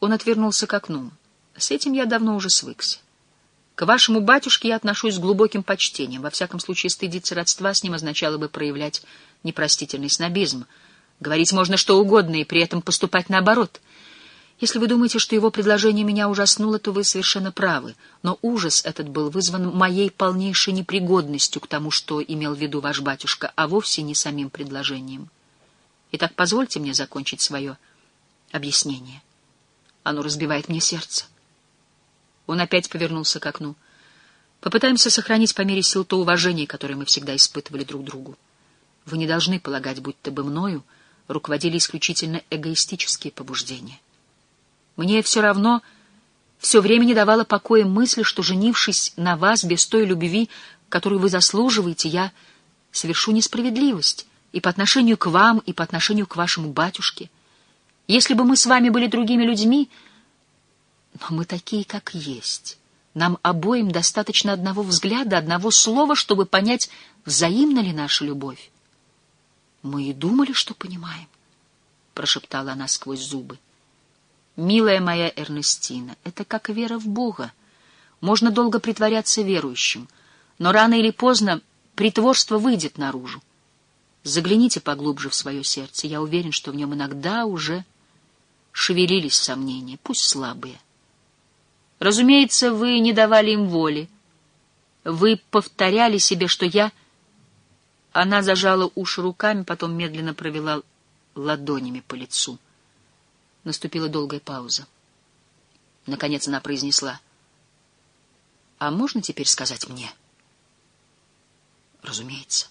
Он отвернулся к окну. С этим я давно уже свыкся. К вашему батюшке я отношусь с глубоким почтением. Во всяком случае, стыдиться родства с ним означало бы проявлять непростительный снобизм. Говорить можно что угодно и при этом поступать наоборот. Если вы думаете, что его предложение меня ужаснуло, то вы совершенно правы. Но ужас этот был вызван моей полнейшей непригодностью к тому, что имел в виду ваш батюшка, а вовсе не самим предложением. Итак, позвольте мне закончить свое объяснение. Оно разбивает мне сердце. Он опять повернулся к окну. Попытаемся сохранить по мере сил то уважение, которое мы всегда испытывали друг другу. Вы не должны полагать, будто бы мною руководили исключительно эгоистические побуждения. Мне все равно все время не давала покоя мысль, что, женившись на вас без той любви, которую вы заслуживаете, я совершу несправедливость и по отношению к вам, и по отношению к вашему батюшке. Если бы мы с вами были другими людьми, но мы такие, как есть. Нам обоим достаточно одного взгляда, одного слова, чтобы понять, взаимна ли наша любовь. Мы и думали, что понимаем, — прошептала она сквозь зубы. Милая моя Эрнестина, это как вера в Бога. Можно долго притворяться верующим, но рано или поздно притворство выйдет наружу. Загляните поглубже в свое сердце. Я уверен, что в нем иногда уже шевелились сомнения, пусть слабые. Разумеется, вы не давали им воли. Вы повторяли себе, что я... Она зажала уши руками, потом медленно провела ладонями по лицу. Наступила долгая пауза. Наконец она произнесла: «А можно теперь сказать мне?» «Разумеется.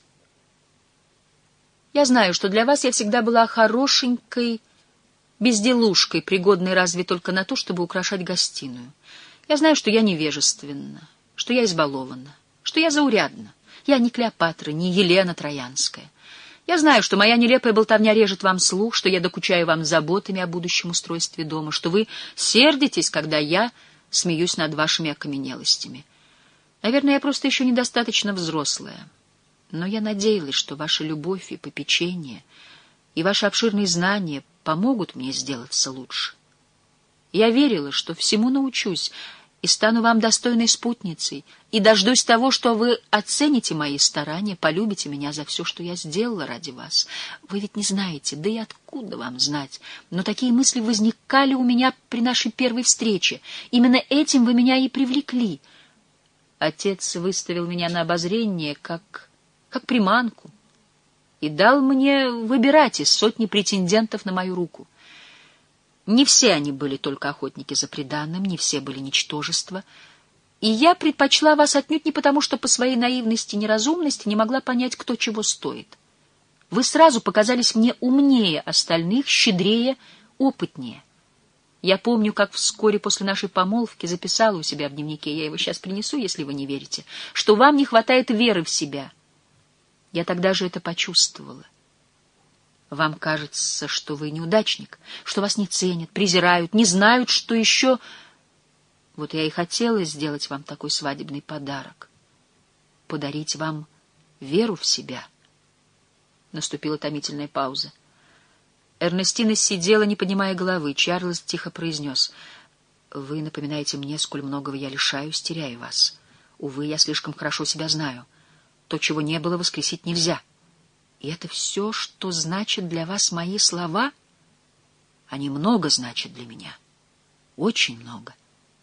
Я знаю, что для вас я всегда была хорошенькой безделушкой, пригодной разве только на то, чтобы украшать гостиную. Я знаю, что я невежественна, что я избалована, что я заурядна. Я не Клеопатра, не Елена Троянская. Я знаю, что моя нелепая болтовня режет вам слух, что я докучаю вам заботами о будущем устройстве дома, что вы сердитесь, когда я смеюсь над вашими окаменелостями. Наверное, я просто еще недостаточно взрослая. Но я надеялась, что ваша любовь и попечение, и ваши обширные знания помогут мне сделаться лучше. Я верила, что всему научусь и стану вам достойной спутницей, и дождусь того, что вы оцените мои старания, полюбите меня за все, что я сделала ради вас. Вы ведь не знаете, да и откуда вам знать, но такие мысли возникали у меня при нашей первой встрече. Именно этим вы меня и привлекли. Отец выставил меня на обозрение, как приманку, и дал мне выбирать из сотни претендентов на мою руку. Не все они были только охотники за приданым, не все были ничтожества, и я предпочла вас отнюдь не потому, что по своей наивности и неразумности не могла понять, кто чего стоит. Вы сразу показались мне умнее остальных, щедрее, опытнее. Я помню, как вскоре после нашей помолвки записала у себя в дневнике, я его сейчас принесу, если вы не верите, что вам не хватает веры в себя. Я тогда же это почувствовала. Вам кажется, что вы неудачник, что вас не ценят, презирают, не знают, что еще... Вот я и хотела сделать вам такой свадебный подарок. Подарить вам веру в себя. Наступила томительная пауза. Эрнестина сидела, не поднимая головы. Чарльз тихо произнес: «Вы напоминаете мне, сколь многого я лишаюсь, теряю вас. Увы, я слишком хорошо себя знаю. То, чего не было, воскресить нельзя. И это все, что значит для вас мои слова? Они много значат для меня. Очень много».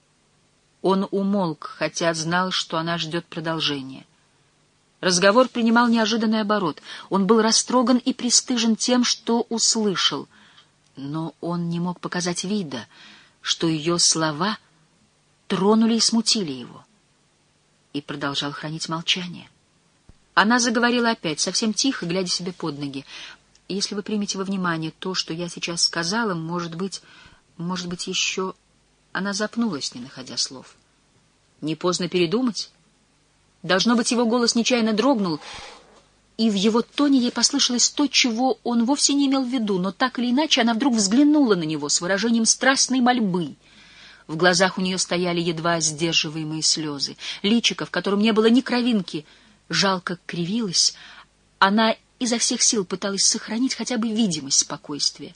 Он умолк, хотя знал, что она ждет продолжения. Разговор принимал неожиданный оборот. Он был растроган и пристыжен тем, что услышал. Но он не мог показать вида, что ее слова тронули и смутили его. И продолжал хранить молчание. Она заговорила опять, совсем тихо, глядя себе под ноги. «Если вы примете во внимание то, что я сейчас сказала, может быть, еще...» Она запнулась, не находя слов. «Не поздно передумать?» Должно быть, его голос нечаянно дрогнул, и в его тоне ей послышалось то, чего он вовсе не имел в виду, но так или иначе она вдруг взглянула на него с выражением страстной мольбы. В глазах у нее стояли едва сдерживаемые слезы. Личико, в котором не было ни кровинки, жалко кривилось. Она изо всех сил пыталась сохранить хотя бы видимость спокойствия.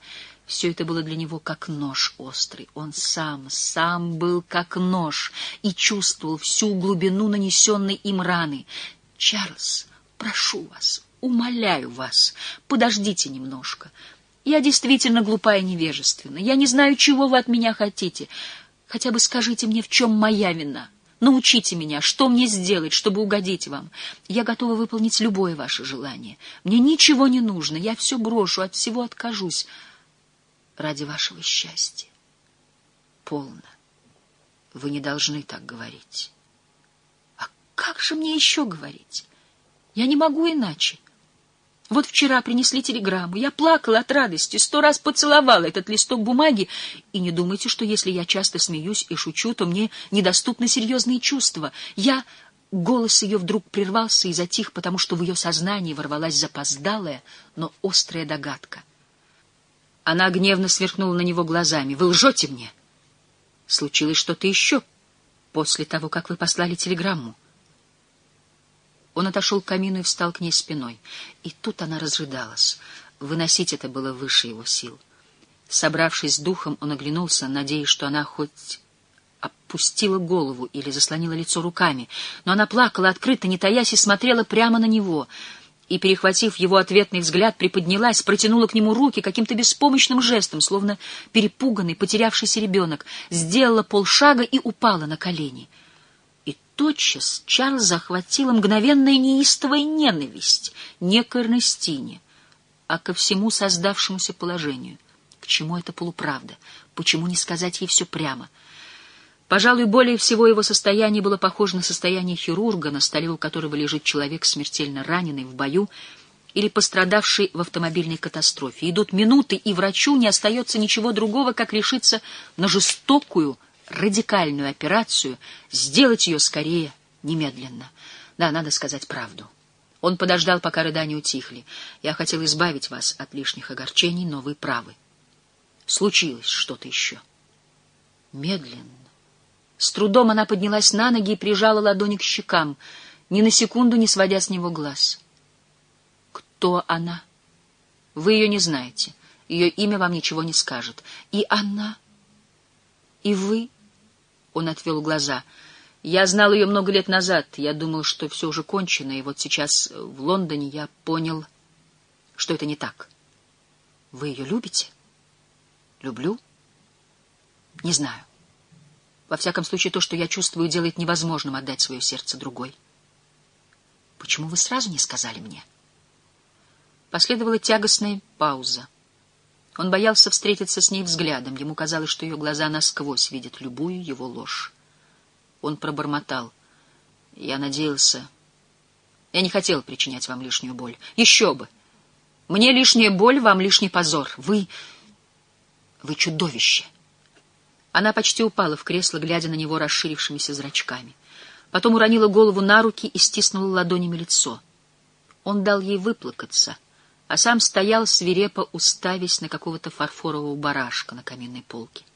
Все это было для него как нож острый. Он сам был как нож и чувствовал всю глубину нанесенной им раны. «Чарльз, прошу вас, умоляю вас, подождите немножко. Я действительно глупа и невежественна. Я не знаю, чего вы от меня хотите. Хотя бы скажите мне, в чем моя вина. Научите меня, что мне сделать, чтобы угодить вам. Я готова выполнить любое ваше желание. Мне ничего не нужно, я все брошу, от всего откажусь. Ради вашего счастья». «Полно. Вы не должны так говорить». «А как же мне еще говорить? Я не могу иначе. Вот вчера принесли телеграмму. Я плакала от радости, 100 раз поцеловала этот листок бумаги. И не думайте, что если я часто смеюсь и шучу, то мне недоступны серьезные чувства. Голос ее вдруг прервался и затих, потому что в ее сознании ворвалась запоздалая, но острая догадка. Она гневно сверкнула на него глазами. «Вы лжете мне? Случилось что-то еще после того, как вы послали телеграмму?» Он отошел к камину и встал к ней спиной. И тут она разрыдалась. Выносить это было выше его сил. Собравшись с духом, он оглянулся, надеясь, что она хоть опустила голову или заслонила лицо руками. Но она плакала открыто, не таясь, и смотрела прямо на него. И, перехватив его ответный взгляд, приподнялась, протянула к нему руки каким-то беспомощным жестом, словно перепуганный, потерявшийся ребенок, сделала полшага и упала на колени. Тотчас Чарльза охватила мгновенная неистовая ненависть не к Эрнестине, а ко всему создавшемуся положению. К чему эта полуправда? Почему не сказать ей все прямо? Пожалуй, более всего его состояние было похоже на состояние хирурга, на столе у которого лежит человек, смертельно раненый в бою или пострадавший в автомобильной катастрофе. Идут минуты, и врачу не остается ничего другого, как решиться на жестокую, радикальную операцию, сделать ее скорее, немедленно. Да, надо сказать правду. Он подождал, пока рыдания утихли. «Я хотел избавить вас от лишних огорчений, но вы правы. Случилось что-то еще». Медленно. С трудом она поднялась на ноги и прижала ладони к щекам, ни на секунду не сводя с него глаз. «Кто она?» «Вы ее не знаете. Ее имя вам ничего не скажет. И она? И вы?» Он отвел глаза. «Я знал ее много лет назад. Я думал, что все уже кончено, и вот сейчас в Лондоне я понял, что это не так». «Вы ее любите?» «Люблю? Не знаю. Во всяком случае, то, что я чувствую, делает невозможным отдать свое сердце другой». «Почему вы сразу не сказали мне?» Последовала тягостная пауза. Он боялся встретиться с ней взглядом. Ему казалось, что ее глаза насквозь видят любую его ложь. Он пробормотал: «Я надеялся... Я не хотел причинять вам лишнюю боль. Еще бы! Мне лишняя боль, вам лишний позор. Вы чудовище!» Она почти упала в кресло, глядя на него расширившимися зрачками. Потом уронила голову на руки и стиснула ладонями лицо. Он дал ей выплакаться, а сам стоял свирепо, уставясь на какого-то фарфорового барашка на каминной полке.